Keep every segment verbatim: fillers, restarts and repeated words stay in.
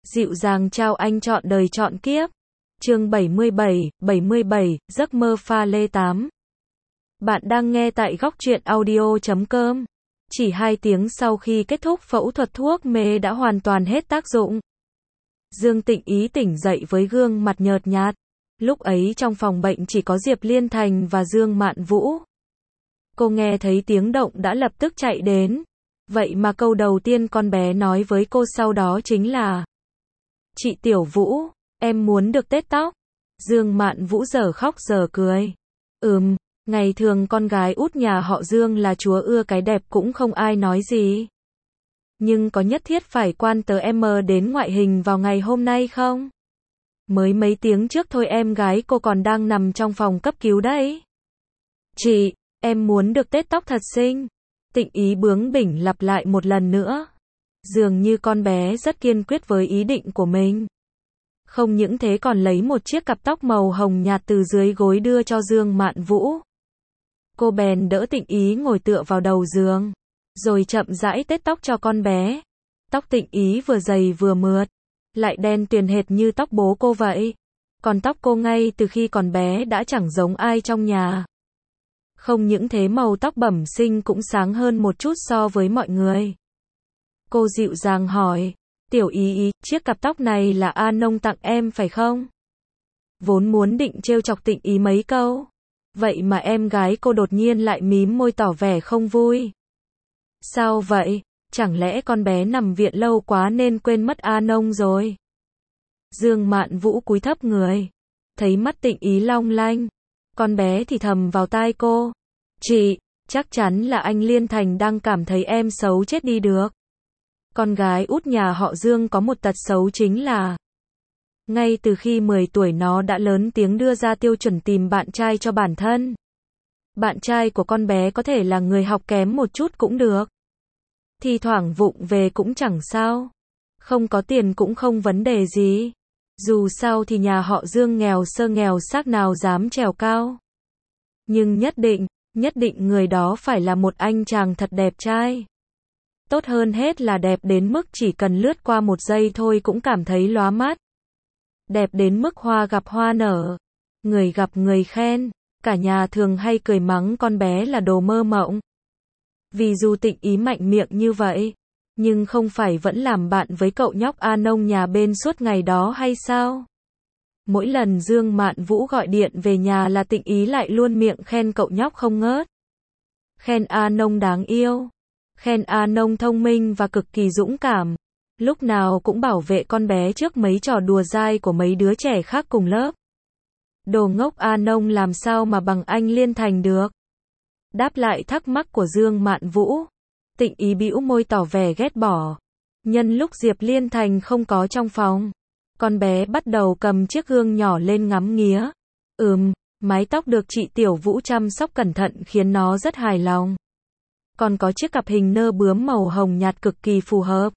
Dịu dàng trao anh trọn đời trọn kiếp. Chương bảy mươi bảy, bảy mươi bảy, giấc mơ pha lê tám. Bạn đang nghe tại góc truyện audio chấm com. Chỉ hai tiếng sau khi kết thúc phẫu thuật, thuốc mê đã hoàn toàn hết tác dụng. Dương Tịnh Ý tỉnh dậy với gương mặt nhợt nhạt. Lúc ấy trong phòng bệnh chỉ có Diệp Liên Thành và Dương Mạn Vũ. Cô nghe thấy tiếng động đã lập tức chạy đến. Vậy mà câu đầu tiên con bé nói với cô sau đó chính là: "Chị Tiểu Vũ, em muốn được tết tóc." Dương Mạn Vũ giờ khóc giờ cười. Ừm, ngày thường con gái út nhà họ Dương là chúa ưa cái đẹp cũng không ai nói gì. Nhưng có nhất thiết phải quan tờ em đến ngoại hình vào ngày hôm nay không? Mới mấy tiếng trước thôi em gái cô còn đang nằm trong phòng cấp cứu đấy. "Chị, em muốn được tết tóc thật xinh." Tịnh Ý bướng bỉnh lặp lại một lần nữa. Dường như con bé rất kiên quyết với ý định của mình. Không những thế còn lấy một chiếc cặp tóc màu hồng nhạt từ dưới gối đưa cho Dương Mạn Vũ. Cô bèn đỡ Tịnh Ý ngồi tựa vào đầu giường, rồi chậm rãi tết tóc cho con bé. Tóc Tịnh Ý vừa dày vừa mượt, lại đen tuyền hệt như tóc bố cô vậy. Còn tóc cô ngay từ khi còn bé đã chẳng giống ai trong nhà. Không những thế màu tóc bẩm sinh cũng sáng hơn một chút so với mọi người. Cô dịu dàng hỏi: "Tiểu Ý Ý, chiếc cặp tóc này là A Nông tặng em phải không?" Vốn muốn định trêu chọc Tịnh Ý mấy câu. Vậy mà em gái cô đột nhiên lại mím môi tỏ vẻ không vui. "Sao vậy? Chẳng lẽ con bé nằm viện lâu quá nên quên mất A Nông rồi?" Dương Mạn Vũ cúi thấp người. Thấy mắt Tịnh Ý long lanh. Con bé thì thầm vào tai cô: "Chị, chắc chắn là anh Liên Thành đang cảm thấy em xấu chết đi được." Con gái út nhà họ Dương có một tật xấu chính là ngay từ khi mười tuổi nó đã lớn tiếng đưa ra tiêu chuẩn tìm bạn trai cho bản thân. Bạn trai của con bé có thể là người học kém một chút cũng được. Thì thoảng vụng về cũng chẳng sao. Không có tiền cũng không vấn đề gì. Dù sao thì nhà họ Dương nghèo sơ nghèo xác nào dám trèo cao. Nhưng nhất định, nhất định người đó phải là một anh chàng thật đẹp trai. Tốt hơn hết là đẹp đến mức chỉ cần lướt qua một giây thôi cũng cảm thấy lóa mắt. Đẹp đến mức hoa gặp hoa nở, người gặp người khen. Cả nhà thường hay cười mắng con bé là đồ mơ mộng. Vì dù Tịnh Ý mạnh miệng như vậy, nhưng không phải vẫn làm bạn với cậu nhóc A Nông nhà bên suốt ngày đó hay sao? Mỗi lần Dương Mạn Vũ gọi điện về nhà là Tịnh Ý lại luôn miệng khen cậu nhóc không ngớt. Khen A Nông đáng yêu, khen A Nông thông minh và cực kỳ dũng cảm, lúc nào cũng bảo vệ con bé trước mấy trò đùa dai của mấy đứa trẻ khác cùng lớp. Đồ ngốc A Nông làm sao mà bằng anh Liên Thành được? Đáp lại thắc mắc của Dương Mạn Vũ, Tịnh Ý bĩu môi tỏ vẻ ghét bỏ. Nhân lúc Diệp Liên Thành không có trong phòng, con bé bắt đầu cầm chiếc gương nhỏ lên ngắm nghía. Ừm, mái tóc được chị Tiểu Vũ chăm sóc cẩn thận khiến nó rất hài lòng. Còn có chiếc cặp hình nơ bướm màu hồng nhạt cực kỳ phù hợp.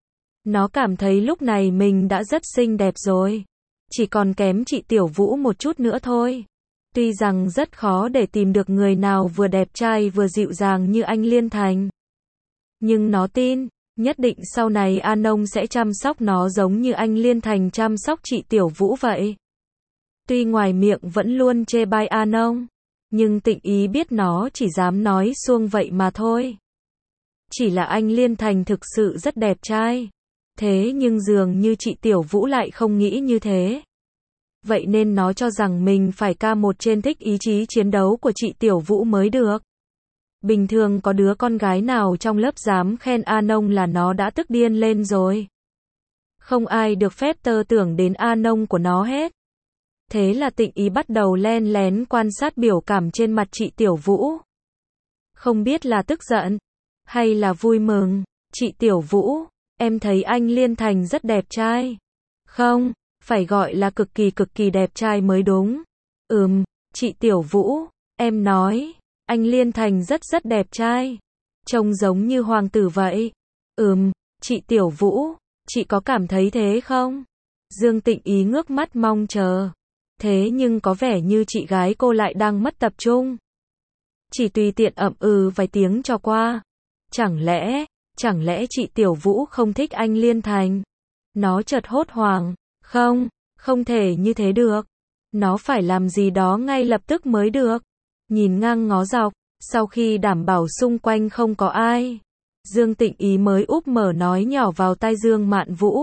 Nó cảm thấy lúc này mình đã rất xinh đẹp rồi. Chỉ còn kém chị Tiểu Vũ một chút nữa thôi. Tuy rằng rất khó để tìm được người nào vừa đẹp trai vừa dịu dàng như anh Liên Thành. Nhưng nó tin, nhất định sau này A Nông sẽ chăm sóc nó giống như anh Liên Thành chăm sóc chị Tiểu Vũ vậy. Tuy ngoài miệng vẫn luôn chê bai A Nông, nhưng Tịnh Ý biết nó chỉ dám nói suông vậy mà thôi. Chỉ là anh Liên Thành thực sự rất đẹp trai. Thế nhưng dường như chị Tiểu Vũ lại không nghĩ như thế. Vậy nên nó cho rằng mình phải ca một trên thích ý chí chiến đấu của chị Tiểu Vũ mới được. Bình thường có đứa con gái nào trong lớp dám khen A Nông là nó đã tức điên lên rồi. Không ai được phép tơ tưởng đến A Nông của nó hết. Thế là Tịnh Ý bắt đầu len lén quan sát biểu cảm trên mặt chị Tiểu Vũ. Không biết là tức giận, hay là vui mừng. "Chị Tiểu Vũ, em thấy anh Liên Thành rất đẹp trai." "Không, phải gọi là cực kỳ cực kỳ đẹp trai mới đúng." "Ừm, chị Tiểu Vũ, em nói, anh Liên Thành rất rất đẹp trai. Trông giống như hoàng tử vậy." "Ừm, chị Tiểu Vũ, chị có cảm thấy thế không?" Dương Tịnh Ý ngước mắt mong chờ. Thế nhưng có vẻ như chị gái cô lại đang mất tập trung. Chỉ tùy tiện ậm ừ vài tiếng cho qua. Chẳng lẽ, chẳng lẽ chị Tiểu Vũ không thích anh Liên Thành? Nó chợt hốt hoảng. Không, không thể như thế được. Nó phải làm gì đó ngay lập tức mới được. Nhìn ngang ngó dọc, sau khi đảm bảo xung quanh không có ai, Dương Tịnh Ý mới úp mở nói nhỏ vào tai Dương Mạn Vũ.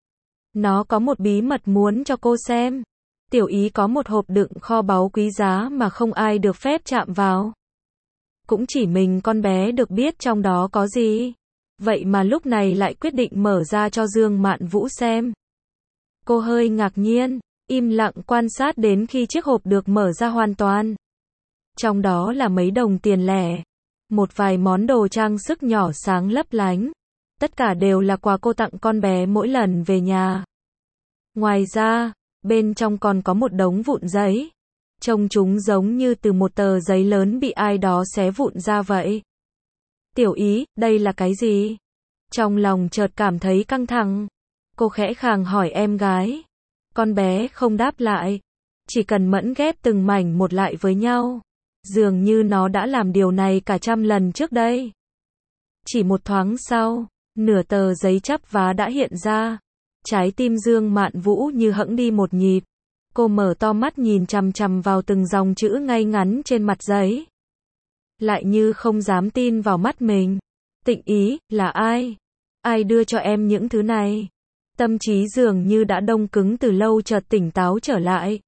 Nó có một bí mật muốn cho cô xem. Tiểu Ý có một hộp đựng kho báu quý giá mà không ai được phép chạm vào. Cũng chỉ mình con bé được biết trong đó có gì. Vậy mà lúc này lại quyết định mở ra cho Dương Mạn Vũ xem. Cô hơi ngạc nhiên, im lặng quan sát đến khi chiếc hộp được mở ra hoàn toàn. Trong đó là mấy đồng tiền lẻ, một vài món đồ trang sức nhỏ sáng lấp lánh. Tất cả đều là quà cô tặng con bé mỗi lần về nhà. Ngoài ra, bên trong còn có một đống vụn giấy. Trông chúng giống như từ một tờ giấy lớn bị ai đó xé vụn ra vậy. Tiểu Ý, đây là cái gì? Trong lòng chợt cảm thấy căng thẳng. Cô khẽ khàng hỏi em gái. Con bé không đáp lại. Chỉ cần mẫn ghép từng mảnh một lại với nhau. Dường như nó đã làm điều này cả trăm lần trước đây. Chỉ một thoáng sau, nửa tờ giấy chắp vá đã hiện ra. Trái tim Dương Mạn Vũ như hẫng đi một nhịp. Cô mở to mắt nhìn chằm chằm vào từng dòng chữ ngay ngắn trên mặt giấy. Lại như không dám tin vào mắt mình. Tịnh Ý, là ai? Ai đưa cho em những thứ này? Tâm trí dường như đã đông cứng từ lâu chợt tỉnh táo trở lại.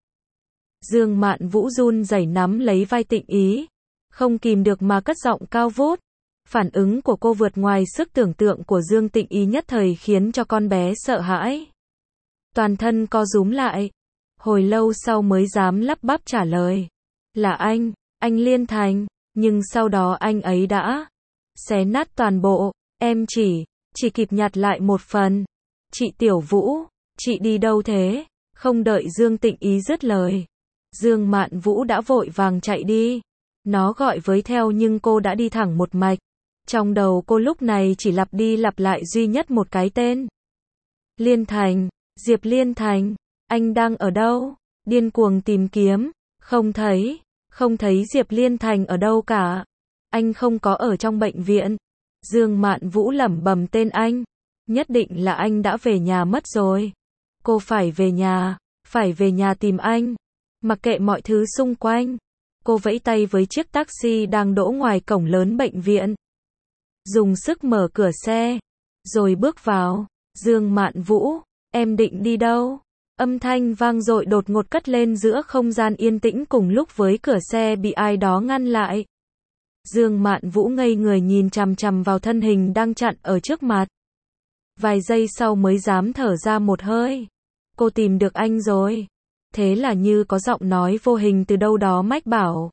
Dương Mạn Vũ run rẩy nắm lấy vai Tịnh Ý. Không kìm được mà cất giọng cao vút. Phản ứng của cô vượt ngoài sức tưởng tượng của Dương Tịnh Ý nhất thời khiến cho con bé sợ hãi. Toàn thân co rúm lại. Hồi lâu sau mới dám lắp bắp trả lời. Là anh, anh Liên Thành. Nhưng sau đó anh ấy đã xé nát toàn bộ. Em chỉ, chỉ kịp nhặt lại một phần. Chị Tiểu Vũ, chị đi đâu thế? Không đợi Dương Tịnh Ý dứt lời. Dương Mạn Vũ đã vội vàng chạy đi. Nó gọi với theo nhưng cô đã đi thẳng một mạch. Trong đầu cô lúc này chỉ lặp đi lặp lại duy nhất một cái tên. Liên Thành, Diệp Liên Thành, anh đang ở đâu? Điên cuồng tìm kiếm, không thấy, không thấy Diệp Liên Thành ở đâu cả. Anh không có ở trong bệnh viện. Dương Mạn Vũ lẩm bẩm tên anh. Nhất định là anh đã về nhà mất rồi. Cô phải về nhà, phải về nhà tìm anh. Mặc kệ mọi thứ xung quanh. Cô vẫy tay với chiếc taxi đang đỗ ngoài cổng lớn bệnh viện. Dùng sức mở cửa xe, rồi bước vào. Dương Mạn Vũ, em định đi đâu? Âm thanh vang dội đột ngột cất lên giữa không gian yên tĩnh cùng lúc với cửa xe bị ai đó ngăn lại. Dương Mạn Vũ ngây người nhìn chằm chằm vào thân hình đang chặn ở trước mặt. Vài giây sau mới dám thở ra một hơi. Cô tìm được anh rồi. Thế là như có giọng nói vô hình từ đâu đó mách bảo.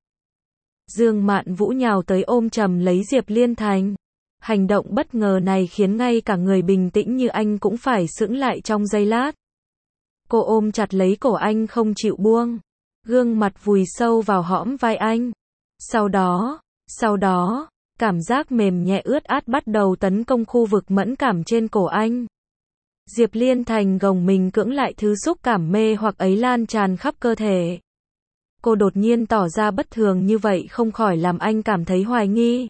Dương Mạn Vũ nhào tới ôm chầm lấy Diệp Liên Thành. Hành động bất ngờ này khiến ngay cả người bình tĩnh như anh cũng phải sững lại trong giây lát. Cô ôm chặt lấy cổ anh không chịu buông. Gương mặt vùi sâu vào hõm vai anh. Sau đó, sau đó, cảm giác mềm nhẹ ướt át bắt đầu tấn công khu vực mẫn cảm trên cổ anh. Diệp Liên Thành gồng mình cưỡng lại thứ xúc cảm mê hoặc ấy lan tràn khắp cơ thể. Cô đột nhiên tỏ ra bất thường như vậy không khỏi làm anh cảm thấy hoài nghi.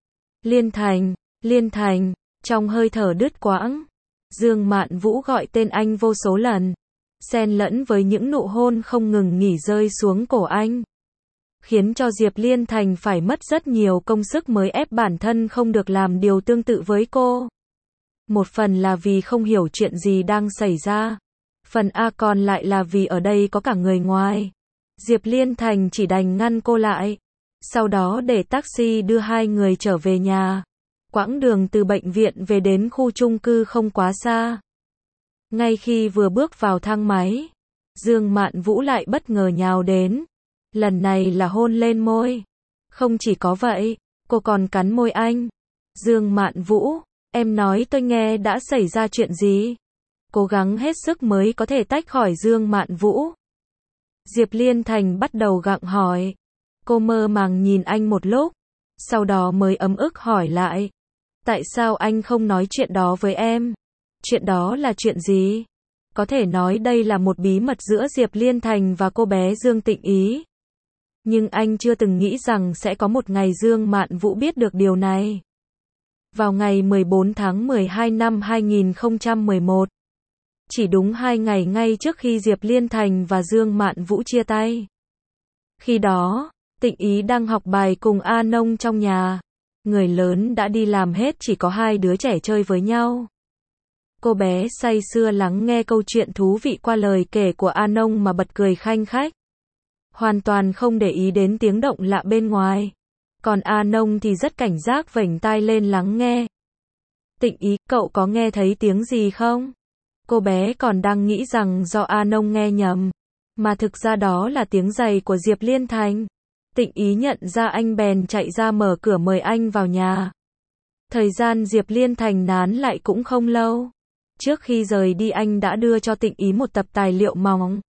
Liên Thành, Liên Thành, trong hơi thở đứt quãng, Dương Mạn Vũ gọi tên anh vô số lần, xen lẫn với những nụ hôn không ngừng nghỉ rơi xuống cổ anh. Khiến cho Diệp Liên Thành phải mất rất nhiều công sức mới ép bản thân không được làm điều tương tự với cô. Một phần là vì không hiểu chuyện gì đang xảy ra. Phần A còn lại là vì ở đây có cả người ngoài. Diệp Liên Thành chỉ đành ngăn cô lại. Sau đó để taxi đưa hai người trở về nhà. Quãng đường từ bệnh viện về đến khu chung cư không quá xa. Ngay khi vừa bước vào thang máy, Dương Mạn Vũ lại bất ngờ nhào đến. Lần này là hôn lên môi. Không chỉ có vậy, cô còn cắn môi anh. Dương Mạn Vũ, em nói tôi nghe đã xảy ra chuyện gì? Cố gắng hết sức mới có thể tách khỏi Dương Mạn Vũ. Diệp Liên Thành bắt đầu gặng hỏi. Cô mơ màng nhìn anh một lúc, sau đó mới ấm ức hỏi lại. Tại sao anh không nói chuyện đó với em? Chuyện đó là chuyện gì? Có thể nói đây là một bí mật giữa Diệp Liên Thành và cô bé Dương Tịnh Ý. Nhưng anh chưa từng nghĩ rằng sẽ có một ngày Dương Mạn Vũ biết được điều này. Vào ngày mười bốn tháng mười hai năm hai nghìn không trăm mười một, Chỉ đúng hai ngày ngay trước khi Diệp Liên Thành và Dương Mạn Vũ chia tay. Khi đó, Tịnh Ý đang học bài cùng A Nông trong nhà. Người lớn đã đi làm hết, chỉ có hai đứa trẻ chơi với nhau. Cô bé say sưa lắng nghe câu chuyện thú vị qua lời kể của A Nông mà bật cười khanh khách. Hoàn toàn không để ý đến tiếng động lạ bên ngoài. Còn A Nông thì rất cảnh giác vểnh tai lên lắng nghe. Tịnh Ý, cậu có nghe thấy tiếng gì không? Cô bé còn đang nghĩ rằng do A Nông nghe nhầm. Mà thực ra đó là tiếng giày của Diệp Liên Thành. Tịnh Ý nhận ra anh bèn chạy ra mở cửa mời anh vào nhà. Thời gian Diệp Liên Thành nán lại cũng không lâu. Trước khi rời đi anh đã đưa cho Tịnh Ý một tập tài liệu mỏng.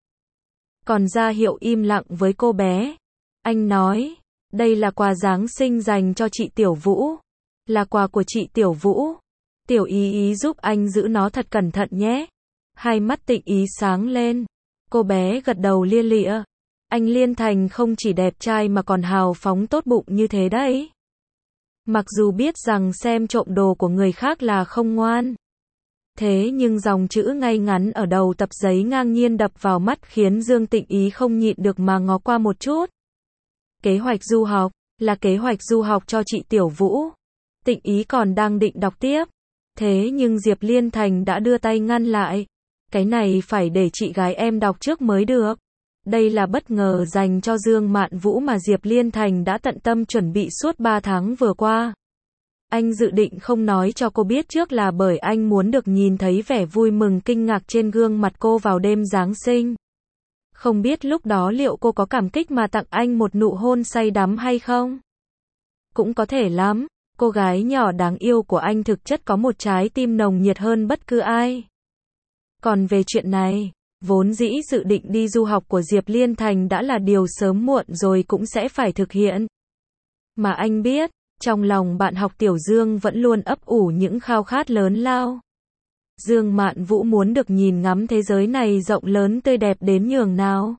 Còn ra hiệu im lặng với cô bé. Anh nói, đây là quà Giáng sinh dành cho chị Tiểu Vũ. Là quà của chị Tiểu Vũ. Tiểu Ý Ý giúp anh giữ nó thật cẩn thận nhé. Hai mắt Tịnh Ý sáng lên. Cô bé gật đầu lia lịa. Anh Liên Thành không chỉ đẹp trai mà còn hào phóng tốt bụng như thế đấy. Mặc dù biết rằng xem trộm đồ của người khác là không ngoan. Thế nhưng dòng chữ ngay ngắn ở đầu tập giấy ngang nhiên đập vào mắt khiến Dương Tịnh Ý không nhịn được mà ngó qua một chút. Kế hoạch du học, là kế hoạch du học cho chị Tiểu Vũ. Tịnh Ý còn đang định đọc tiếp. Thế nhưng Diệp Liên Thành đã đưa tay ngăn lại. Cái này phải để chị gái em đọc trước mới được. Đây là bất ngờ dành cho Dương Mạn Vũ mà Diệp Liên Thành đã tận tâm chuẩn bị suốt ba tháng vừa qua. Anh dự định không nói cho cô biết trước là bởi anh muốn được nhìn thấy vẻ vui mừng kinh ngạc trên gương mặt cô vào đêm Giáng sinh. Không biết lúc đó liệu cô có cảm kích mà tặng anh một nụ hôn say đắm hay không? Cũng có thể lắm, cô gái nhỏ đáng yêu của anh thực chất có một trái tim nồng nhiệt hơn bất cứ ai. Còn về chuyện này, vốn dĩ dự định đi du học của Diệp Liên Thành đã là điều sớm muộn rồi cũng sẽ phải thực hiện. Mà anh biết, trong lòng bạn học Tiểu Dương vẫn luôn ấp ủ những khao khát lớn lao. Dương Mạn Vũ muốn được nhìn ngắm thế giới này rộng lớn tươi đẹp đến nhường nào.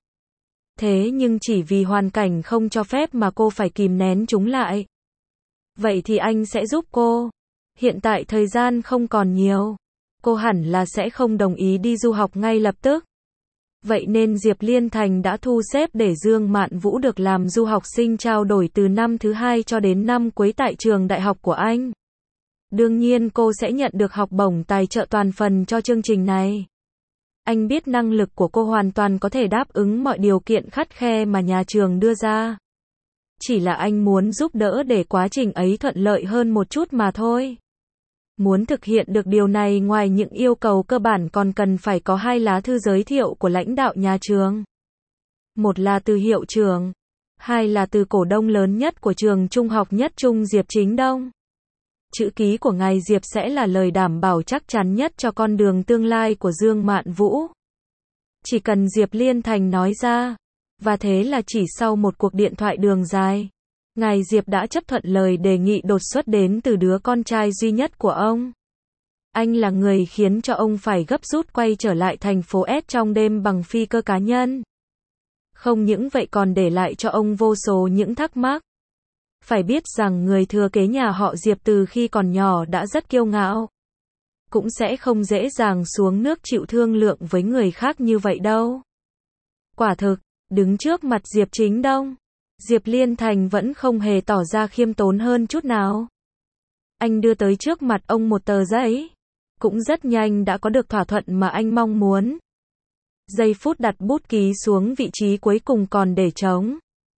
Thế nhưng chỉ vì hoàn cảnh không cho phép mà cô phải kìm nén chúng lại. Vậy thì anh sẽ giúp cô. Hiện tại thời gian không còn nhiều. Cô hẳn là sẽ không đồng ý đi du học ngay lập tức. Vậy nên Diệp Liên Thành đã thu xếp để Dương Mạn Vũ được làm du học sinh trao đổi từ năm thứ hai cho đến năm cuối tại trường đại học của anh. Đương nhiên cô sẽ nhận được học bổng tài trợ toàn phần cho chương trình này. Anh biết năng lực của cô hoàn toàn có thể đáp ứng mọi điều kiện khắt khe mà nhà trường đưa ra. Chỉ là anh muốn giúp đỡ để quá trình ấy thuận lợi hơn một chút mà thôi. Muốn thực hiện được điều này ngoài những yêu cầu cơ bản còn cần phải có hai lá thư giới thiệu của lãnh đạo nhà trường. Một là từ hiệu trưởng, hai là từ cổ đông lớn nhất của trường trung học nhất trung Diệp Chính Đông. Chữ ký của ngài Diệp sẽ là lời đảm bảo chắc chắn nhất cho con đường tương lai của Dương Mạn Vũ. Chỉ cần Diệp Liên Thành nói ra, và thế là chỉ sau một cuộc điện thoại đường dài, ngài Diệp đã chấp thuận lời đề nghị đột xuất đến từ đứa con trai duy nhất của ông. Anh là người khiến cho ông phải gấp rút quay trở lại thành phố S trong đêm bằng phi cơ cá nhân. Không những vậy còn để lại cho ông vô số những thắc mắc. Phải biết rằng người thừa kế nhà họ Diệp từ khi còn nhỏ đã rất kiêu ngạo. Cũng sẽ không dễ dàng xuống nước chịu thương lượng với người khác như vậy đâu. Quả thực, đứng trước mặt Diệp Chính Đông, Diệp Liên Thành vẫn không hề tỏ ra khiêm tốn hơn chút nào. Anh đưa tới trước mặt ông một tờ giấy. Cũng rất nhanh đã có được thỏa thuận mà anh mong muốn. Giây phút đặt bút ký xuống vị trí cuối cùng còn để trống.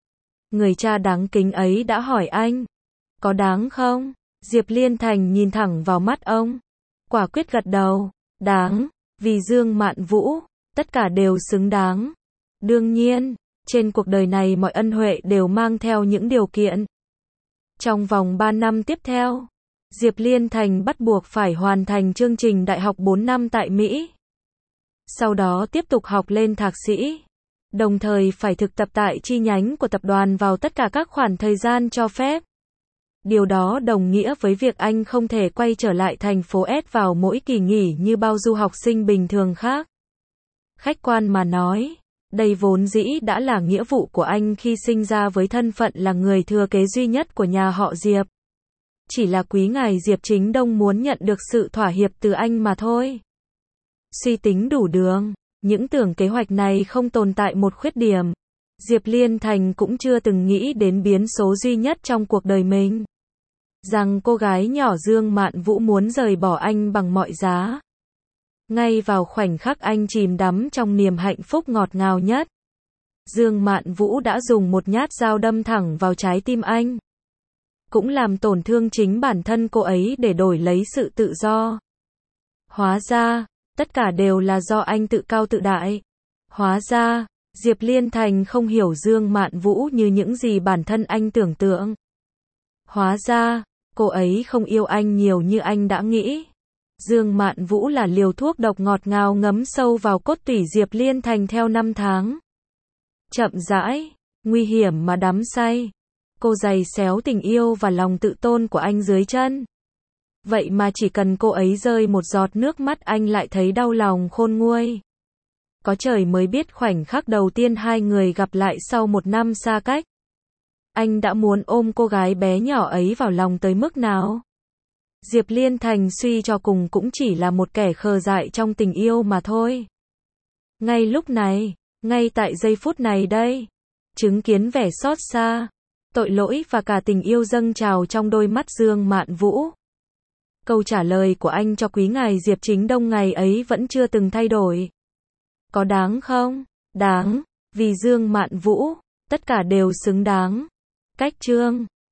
Người cha đáng kính ấy đã hỏi anh. Có đáng không? Diệp Liên Thành nhìn thẳng vào mắt ông. Quả quyết gật đầu. Đáng. Vì Dương Mạn Vũ, tất cả đều xứng đáng. Đương nhiên, trên cuộc đời này mọi ân huệ đều mang theo những điều kiện. Trong vòng ba năm tiếp theo, Diệp Liên Thành bắt buộc phải hoàn thành chương trình đại học bốn năm tại Mỹ. Sau đó tiếp tục học lên thạc sĩ. Đồng thời phải thực tập tại chi nhánh của tập đoàn vào tất cả các khoảng thời gian cho phép. Điều đó đồng nghĩa với việc anh không thể quay trở lại thành phố S vào mỗi kỳ nghỉ như bao du học sinh bình thường khác. Khách quan mà nói, đây vốn dĩ đã là nghĩa vụ của anh khi sinh ra với thân phận là người thừa kế duy nhất của nhà họ Diệp. Chỉ là quý ngài Diệp Chính Đông muốn nhận được sự thỏa hiệp từ anh mà thôi. suy tính đủ đường. Những tưởng kế hoạch này không tồn tại một khuyết điểm. Diệp Liên Thành cũng chưa từng nghĩ đến biến số duy nhất trong cuộc đời mình. Rằng cô gái nhỏ Dương Mạn Vũ muốn rời bỏ anh bằng mọi giá. Ngay vào khoảnh khắc anh chìm đắm trong niềm hạnh phúc ngọt ngào nhất, Dương Mạn Vũ đã dùng một nhát dao đâm thẳng vào trái tim anh. Cũng làm tổn thương chính bản thân cô ấy để đổi lấy sự tự do. Hóa ra, tất cả đều là do anh tự cao tự đại. Hóa ra, Diệp Liên Thành không hiểu Dương Mạn Vũ như những gì bản thân anh tưởng tượng. Hóa ra, cô ấy không yêu anh nhiều như anh đã nghĩ. Dương Mạn Vũ là liều thuốc độc ngọt ngào ngấm sâu vào cốt tủy Diệp Liên Thành theo năm tháng. Chậm rãi, nguy hiểm mà đắm say. Cô giày xéo tình yêu và lòng tự tôn của anh dưới chân. Vậy mà chỉ cần cô ấy rơi một giọt nước mắt anh lại thấy đau lòng khôn nguôi. Có trời mới biết khoảnh khắc đầu tiên hai người gặp lại sau một năm xa cách. Anh đã muốn ôm cô gái bé nhỏ ấy vào lòng tới mức nào. Diệp Liên Thành suy cho cùng cũng chỉ là một kẻ khờ dại trong tình yêu mà thôi. Ngay lúc này, ngay tại giây phút này đây, chứng kiến vẻ xót xa, tội lỗi và cả tình yêu dâng trào trong đôi mắt Dương Mạn Vũ. Câu trả lời của anh cho quý ngài Diệp Chính Đông ngày ấy vẫn chưa từng thay đổi. Có đáng không? Đáng, vì Dương Mạn Vũ, tất cả đều xứng đáng. Cách chương